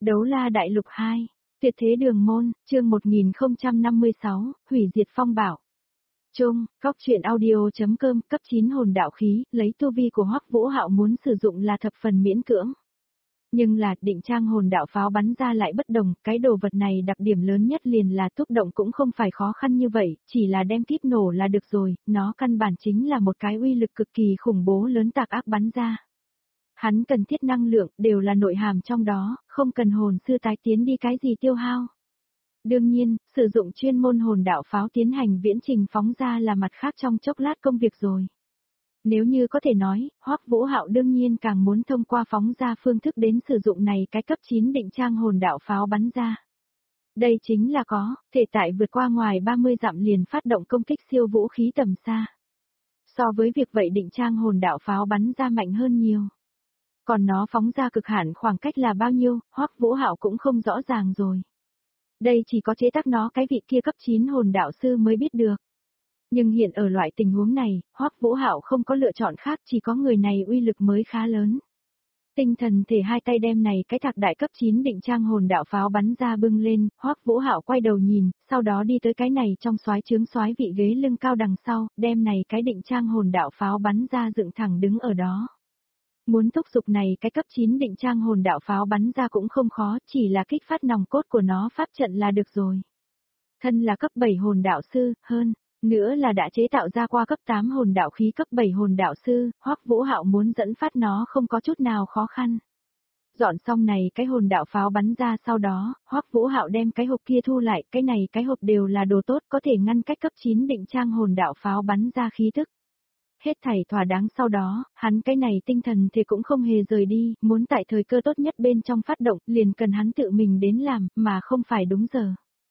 Đấu la đại lục 2, tuyệt thế đường môn, chương 1056, hủy diệt phong bảo. Chung, góc truyện audio.com, cấp 9 hồn đạo khí, lấy tu vi của Hoắc Vũ Hạo muốn sử dụng là thập phần miễn cưỡng. Nhưng là, định trang hồn đạo pháo bắn ra lại bất đồng, cái đồ vật này đặc điểm lớn nhất liền là tốc động cũng không phải khó khăn như vậy, chỉ là đem kíp nổ là được rồi, nó căn bản chính là một cái uy lực cực kỳ khủng bố lớn tạc ác bắn ra. Hắn cần thiết năng lượng, đều là nội hàm trong đó, không cần hồn sư tái tiến đi cái gì tiêu hao. Đương nhiên, sử dụng chuyên môn hồn đạo pháo tiến hành viễn trình phóng ra là mặt khác trong chốc lát công việc rồi. Nếu như có thể nói, Hoắc Vũ Hạo đương nhiên càng muốn thông qua phóng ra phương thức đến sử dụng này cái cấp 9 định trang hồn đạo pháo bắn ra. Đây chính là có, thể tại vượt qua ngoài 30 dặm liền phát động công kích siêu vũ khí tầm xa. So với việc vậy định trang hồn đạo pháo bắn ra mạnh hơn nhiều. Còn nó phóng ra cực hạn khoảng cách là bao nhiêu, Hoắc Vũ Hạo cũng không rõ ràng rồi. Đây chỉ có chế tác nó cái vị kia cấp 9 hồn đạo sư mới biết được. Nhưng hiện ở loại tình huống này, Hoắc Vũ Hạo không có lựa chọn khác, chỉ có người này uy lực mới khá lớn. Tinh thần thể hai tay đem này cái thạc đại cấp 9 định trang hồn đạo pháo bắn ra bưng lên, Hoắc Vũ Hạo quay đầu nhìn, sau đó đi tới cái này trong soái trướng soái vị ghế lưng cao đằng sau, đem này cái định trang hồn đạo pháo bắn ra dựng thẳng đứng ở đó. Muốn thúc giục này cái cấp 9 định trang hồn đạo pháo bắn ra cũng không khó, chỉ là kích phát nòng cốt của nó pháp trận là được rồi. Thân là cấp 7 hồn đạo sư, hơn nữa là đã chế tạo ra qua cấp 8 hồn đạo khí cấp 7 hồn đạo sư, Hoắc Vũ Hạo muốn dẫn phát nó không có chút nào khó khăn. Dọn xong này cái hồn đạo pháo bắn ra sau đó, Hoắc Vũ Hạo đem cái hộp kia thu lại, cái này cái hộp đều là đồ tốt có thể ngăn cách cấp 9 định trang hồn đạo pháo bắn ra khí tức. Hết thảy thỏa đáng sau đó, hắn cái này tinh thần thì cũng không hề rời đi, muốn tại thời cơ tốt nhất bên trong phát động, liền cần hắn tự mình đến làm, mà không phải đúng giờ.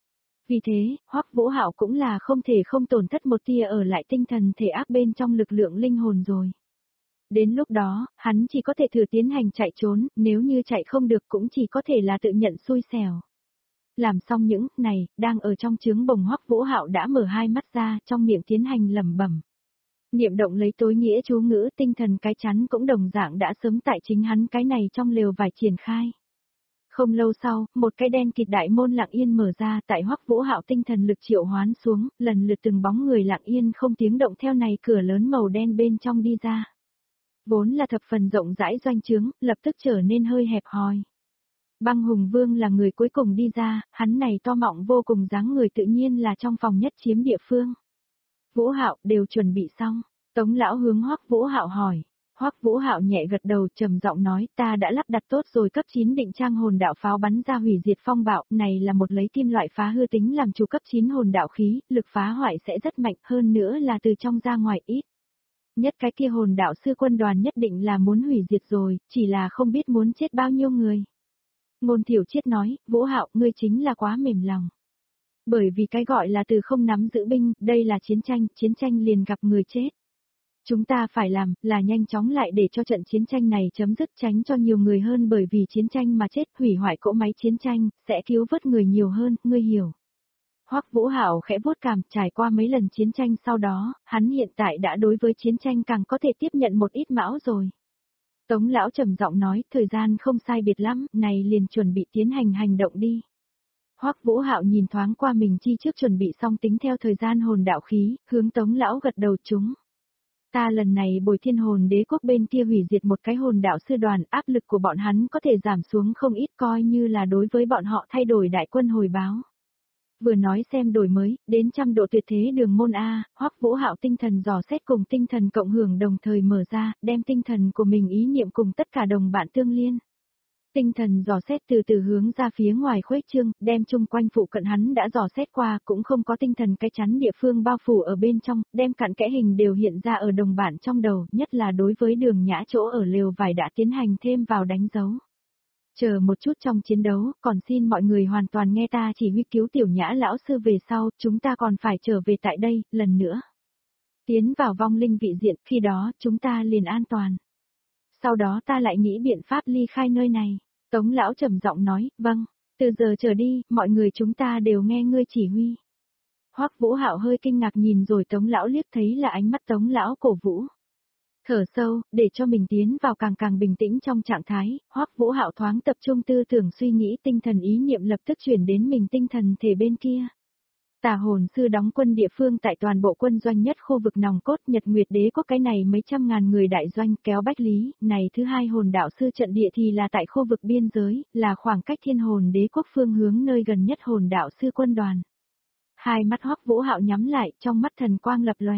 Vì thế, Hoắc Vũ Hạo cũng là không thể không tổn thất một tia ở lại tinh thần thể ác bên trong lực lượng linh hồn rồi. Đến lúc đó, hắn chỉ có thể thử tiến hành chạy trốn, nếu như chạy không được cũng chỉ có thể là tự nhận xui xẻo. Làm xong những này, đang ở trong trướng bồng Hoắc Vũ Hạo đã mở hai mắt ra, trong miệng tiến hành lẩm bẩm. Niệm động lấy tối nghĩa chú ngữ, tinh thần cái chắn cũng đồng dạng đã sớm tại chính hắn cái này trong lều vải triển khai. Không lâu sau, một cái đen kịt đại môn lặng yên mở ra, tại Hoắc Vũ Hạo tinh thần lực triệu hoán xuống, lần lượt từng bóng người lặng yên không tiếng động theo này cửa lớn màu đen bên trong đi ra. Vốn là thập phần rộng rãi doanh trướng, lập tức trở nên hơi hẹp hòi. Băng Hùng Vương là người cuối cùng đi ra, hắn này to mọng vô cùng dáng người tự nhiên là trong phòng nhất chiếm địa phương. Vũ Hạo đều chuẩn bị xong, Tống lão hướng Hoắc Vũ Hạo hỏi. Hoắc Vũ Hạo nhẹ gật đầu trầm giọng nói ta đã lắp đặt tốt rồi cấp 9 định trang hồn đạo pháo bắn ra hủy diệt phong bạo, này là một lấy kim loại phá hư tính làm chủ cấp 9 hồn đạo khí, lực phá hoại sẽ rất mạnh hơn nữa là từ trong ra ngoài ít. Nhất cái kia hồn đạo sư quân đoàn nhất định là muốn hủy diệt rồi, chỉ là không biết muốn chết bao nhiêu người. Ngôn Thiểu Triết nói, Vũ Hạo ngươi chính là quá mềm lòng. Bởi vì cái gọi là từ không nắm giữ binh, đây là chiến tranh liền gặp người chết. Chúng ta phải làm, là nhanh chóng lại để cho trận chiến tranh này chấm dứt tránh cho nhiều người hơn bởi vì chiến tranh mà chết hủy hoại cỗ máy chiến tranh, sẽ cứu vớt người nhiều hơn, ngươi hiểu. Hoắc Vũ Hạo khẽ vuốt cằm, trải qua mấy lần chiến tranh sau đó, hắn hiện tại đã đối với chiến tranh càng có thể tiếp nhận một ít mão rồi. Tống lão trầm giọng nói, thời gian không sai biệt lắm, này liền chuẩn bị tiến hành hành động đi. Hoắc Vũ Hạo nhìn thoáng qua mình chi trước chuẩn bị xong tính theo thời gian hồn đạo khí, hướng Tống lão gật đầu chúng. Ta lần này bồi Thiên Hồn Đế quốc bên kia hủy diệt một cái hồn đạo sư đoàn, áp lực của bọn hắn có thể giảm xuống không ít coi như là đối với bọn họ thay đổi đại quân hồi báo. Vừa nói xem đổi mới, đến trăm độ tuyệt thế đường môn A, Hoắc Vũ Hạo tinh thần dò xét cùng tinh thần cộng hưởng đồng thời mở ra, đem tinh thần của mình ý niệm cùng tất cả đồng bạn tương liên. Tinh thần dò xét từ từ hướng ra phía ngoài khuếch trương, đem chung quanh phụ cận hắn đã dò xét qua, cũng không có tinh thần cái chắn địa phương bao phủ ở bên trong, đem cặn kẽ hình đều hiện ra ở đồng bản trong đầu, nhất là đối với Đường Nhã chỗ ở lều vải đã tiến hành thêm vào đánh dấu. Chờ một chút trong chiến đấu, còn xin mọi người hoàn toàn nghe ta chỉ huy cứu Tiểu Nhã lão sư về sau, chúng ta còn phải trở về tại đây, lần nữa. Tiến vào vong linh vị diện, khi đó chúng ta liền an toàn. Sau đó ta lại nghĩ biện pháp ly khai nơi này. Tống lão trầm giọng nói, vâng, từ giờ trở đi, mọi người chúng ta đều nghe ngươi chỉ huy. Hoắc Vũ Hạo hơi kinh ngạc nhìn rồi Tống lão liếc thấy là ánh mắt Tống lão cổ vũ. Thở sâu, để cho mình tiến vào càng càng bình tĩnh trong trạng thái, Hoắc Vũ Hạo thoáng tập trung tư tưởng suy nghĩ, tinh thần ý niệm lập tức chuyển đến mình tinh thần thể bên kia. Tà hồn sư đóng quân địa phương tại toàn bộ quân doanh nhất khu vực nòng cốt Nhật Nguyệt Đế quốc, cái này mấy trăm ngàn người đại doanh kéo Bách Lý, này thứ hai hồn đạo sư trận địa thì là tại khu vực biên giới, là khoảng cách Thiên Hồn Đế quốc phương hướng nơi gần nhất hồn đạo sư quân đoàn. Hai mắt Hoắc Vũ Hạo nhắm lại, trong mắt thần quang lập lòe.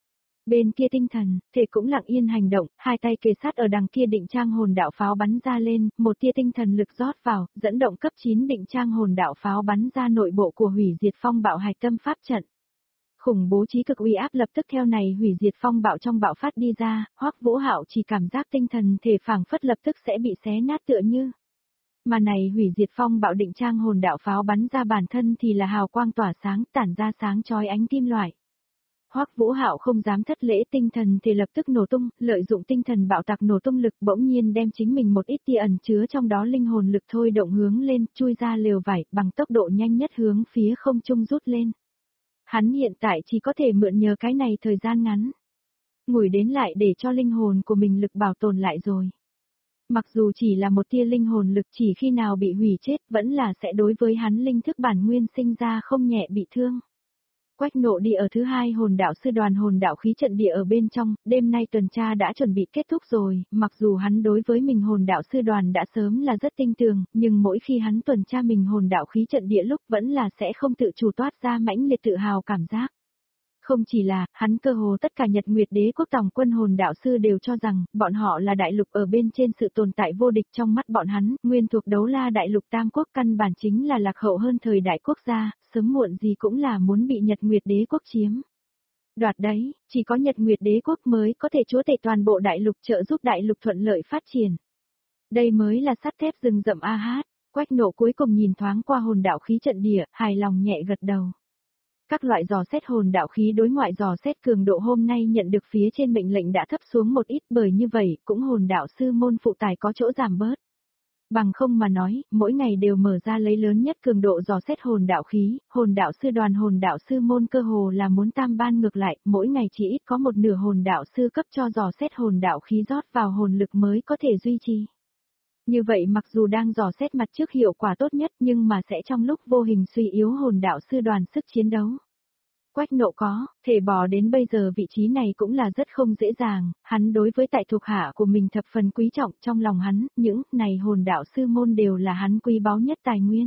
Bên kia tinh thần, thể cũng lặng yên hành động, hai tay kề sát ở đằng kia định trang hồn đạo pháo bắn ra lên, một tia tinh thần lực rót vào, dẫn động cấp 9 định trang hồn đạo pháo bắn ra nội bộ của hủy diệt phong bạo hạch tâm pháp trận. Khủng bố trí cực uy áp lập tức theo này hủy diệt phong bạo trong bạo phát đi ra, Hoắc Vũ Hạo chỉ cảm giác tinh thần thể phảng phất lập tức sẽ bị xé nát tựa như. Mà này hủy diệt phong bạo định trang hồn đạo pháo bắn ra bản thân thì là hào quang tỏa sáng, tản ra sáng chói ánh kim loại. Hoắc Vũ Hạo không dám thất lễ, tinh thần thì lập tức nổ tung, lợi dụng tinh thần bạo tạc nổ tung lực bỗng nhiên đem chính mình một ít tia ẩn chứa trong đó linh hồn lực thôi động hướng lên, chui ra lều vải, bằng tốc độ nhanh nhất hướng phía không trung rút lên. Hắn hiện tại chỉ có thể mượn nhờ cái này thời gian ngắn. Ngủi đến lại để cho linh hồn của mình lực bảo tồn lại rồi. Mặc dù chỉ là một tia linh hồn lực, chỉ khi nào bị hủy chết vẫn là sẽ đối với hắn linh thức bản nguyên sinh ra không nhẹ bị thương. Quách Nộ đi ở thứ hai hồn đạo sư đoàn hồn đạo khí trận địa ở bên trong, đêm nay tuần tra đã chuẩn bị kết thúc rồi, mặc dù hắn đối với mình hồn đạo sư đoàn đã sớm là rất tin tưởng, nhưng mỗi khi hắn tuần tra mình hồn đạo khí trận địa lúc vẫn là sẽ không tự chủ toát ra mãnh liệt tự hào cảm giác. Không chỉ là, hắn cơ hồ tất cả Nhật Nguyệt Đế quốc tổng quân hồn đạo sư đều cho rằng, bọn họ là đại lục ở bên trên sự tồn tại vô địch trong mắt bọn hắn, nguyên thuộc Đấu La đại lục tam quốc căn bản chính là lạc hậu hơn thời đại quốc gia, sớm muộn gì cũng là muốn bị Nhật Nguyệt Đế quốc chiếm. Đoạt đấy, chỉ có Nhật Nguyệt Đế quốc mới có thể chúa tể toàn bộ đại lục, trợ giúp đại lục thuận lợi phát triển. Đây mới là sắt thép rừng rậm a hát. Quách Nộ cuối cùng nhìn thoáng qua hồn đạo khí trận địa, hài lòng nhẹ gật đầu. Các loại dò xét hồn đạo khí đối ngoại dò xét cường độ hôm nay nhận được phía trên mệnh lệnh đã thấp xuống một ít, bởi như vậy cũng hồn đạo sư môn phụ tài có chỗ giảm bớt. Bằng không mà nói, mỗi ngày đều mở ra lấy lớn nhất cường độ dò xét hồn đạo khí, hồn đạo sư đoàn hồn đạo sư môn cơ hồ là muốn tam ban ngược lại, mỗi ngày chỉ ít có một nửa hồn đạo sư cấp cho dò xét hồn đạo khí rót vào hồn lực mới có thể duy trì. Như vậy mặc dù đang dò xét mặt trước hiệu quả tốt nhất nhưng mà sẽ trong lúc vô hình suy yếu hồn đạo sư đoàn sức chiến đấu. Quách Nộ có, thể bò đến bây giờ vị trí này cũng là rất không dễ dàng, hắn đối với tại thuộc hạ của mình thập phần quý trọng, trong lòng hắn, những này hồn đạo sư môn đều là hắn quý báu nhất tài nguyên.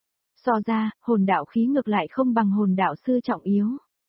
So ra, hồn đạo khí ngược lại không bằng hồn đạo sư trọng yếu.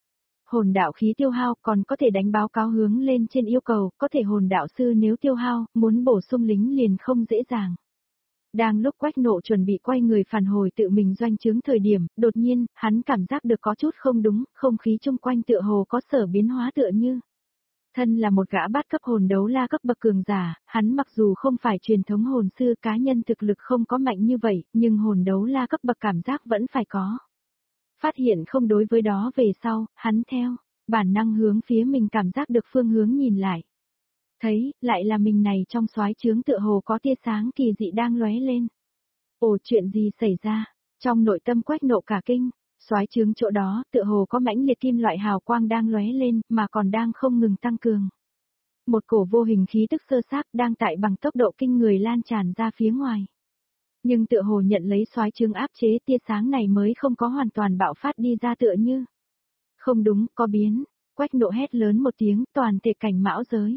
Hồn đạo khí tiêu hao còn có thể đánh báo cáo hướng lên trên yêu cầu, có thể hồn đạo sư nếu tiêu hao, muốn bổ sung lính liền không dễ dàng. Đang lúc Quách Nộ chuẩn bị quay người phản hồi tự mình doanh trướng thời điểm, đột nhiên, hắn cảm giác được có chút không đúng, không khí chung quanh tựa hồ có sở biến hóa tựa như. Thân là một gã bát cấp hồn đấu la cấp bậc cường giả, hắn mặc dù không phải truyền thống hồn sư cá nhân thực lực không có mạnh như vậy, nhưng hồn đấu la cấp bậc cảm giác vẫn phải có. Phát hiện không đối với đó về sau, hắn theo, bản năng hướng phía mình cảm giác được phương hướng nhìn lại. Thấy, lại là mình này trong soái trướng tựa hồ có tia sáng kỳ dị đang lóe lên. Ồ, chuyện gì xảy ra? Trong nội tâm Quách Nộ cả kinh, soái trướng chỗ đó tựa hồ có mãnh liệt kim loại hào quang đang lóe lên mà còn đang không ngừng tăng cường. Một cổ vô hình khí tức sơ xác đang tại bằng tốc độ kinh người lan tràn ra phía ngoài. Nhưng tựa hồ nhận lấy soái trướng áp chế, tia sáng này mới không có hoàn toàn bạo phát đi ra tựa như. Không đúng, có biến. Quách Nộ hét lớn một tiếng, toàn thể cảnh mão giới.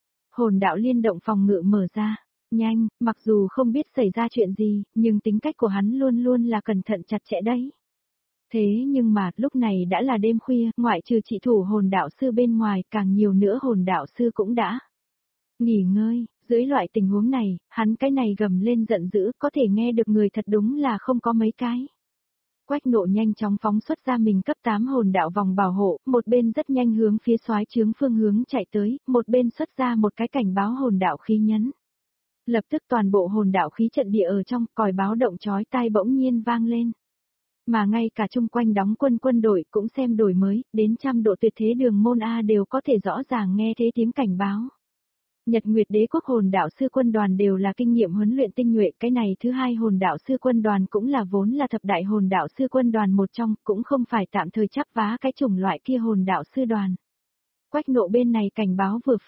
Hồn đạo liên động phòng ngự mở ra. Nhanh, mặc dù không biết xảy ra chuyện gì, nhưng tính cách của hắn luôn luôn là cẩn thận chặt chẽ đấy. Thế nhưng mà, lúc này đã là đêm khuya, ngoại trừ chỉ thủ hồn đạo sư bên ngoài, càng nhiều nữa hồn đạo sư cũng đã nghỉ ngơi. Dưới loại tình huống này, hắn cái này gầm lên giận dữ, có thể nghe được người thật đúng là không có mấy cái. Quách Nộ nhanh chóng phóng xuất ra mình cấp 8 hồn đạo vòng bảo hộ, một bên rất nhanh hướng phía soái trướng phương hướng chạy tới, một bên xuất ra một cái cảnh báo hồn đạo khí nhấn. Lập tức toàn bộ hồn đạo khí trận địa ở trong, còi báo động chói tai bỗng nhiên vang lên. Mà ngay cả chung quanh đóng quân đội cũng xem đổi mới, đến trăm độ tuyệt thế đường môn A đều có thể rõ ràng nghe thấy tiếng cảnh báo. Nhật Nguyệt Đế quốc hồn đạo sư quân đoàn đều là kinh nghiệm huấn luyện tinh nhuệ, cái này thứ hai hồn đạo sư quân đoàn cũng là vốn là thập đại hồn đạo sư quân đoàn một trong, cũng không phải tạm thời chắp vá cái chủng loại kia hồn đạo sư đoàn. Quách Nộ bên này cảnh báo vừa phát,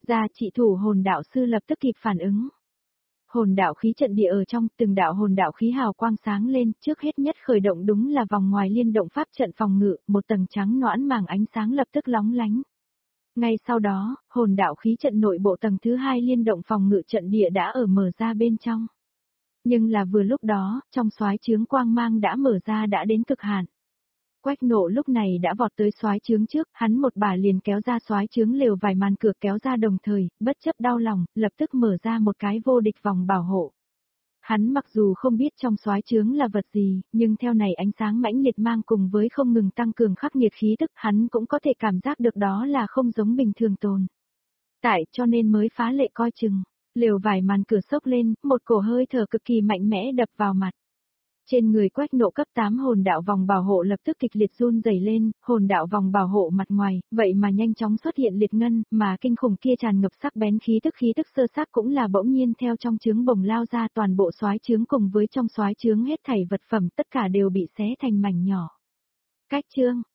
Gia trị thủ hồn đạo sư lập tức kịp phản ứng. Hồn đạo khí trận địa ở trong, từng đạo hồn đạo khí hào quang sáng lên, trước hết nhất khởi động đúng là vòng ngoài liên động pháp trận phòng ngự, một tầng trắng noãn màng ánh sáng lập tức lóng lánh. Ngay sau đó, hồn đạo khí trận nội bộ tầng thứ hai liên động phòng ngự trận địa đã ở mở ra bên trong. Nhưng là vừa lúc đó, trong soái chướng quang mang đã mở ra đã đến cực hạn. Quách Nộ lúc này đã vọt tới soái chướng trước, hắn một bà liền kéo ra soái chướng lều vài màn cửa kéo ra đồng thời, bất chấp đau lòng, lập tức mở ra một cái vô địch vòng bảo hộ. Hắn mặc dù không biết trong soái chướng là vật gì, nhưng theo này ánh sáng mãnh liệt mang cùng với không ngừng tăng cường khắc nghiệt khí tức, hắn cũng có thể cảm giác được đó là không giống bình thường tồn. Tại cho nên mới phá lệ coi chừng, lều vải màn cửa sốc lên, một cổ hơi thở cực kỳ mạnh mẽ đập vào mặt. Trên người Quách Nộ cấp 8 hồn đạo vòng bảo hộ lập tức kịch liệt run rẩy lên, hồn đạo vòng bảo hộ mặt ngoài, vậy mà nhanh chóng xuất hiện liệt ngân, mà kinh khủng kia tràn ngập sắc bén khí tức sơ xác cũng là bỗng nhiên theo trong chướng bồng lao ra, toàn bộ soái chướng cùng với trong soái chướng hết thảy vật phẩm tất cả đều bị xé thành mảnh nhỏ. Cách chương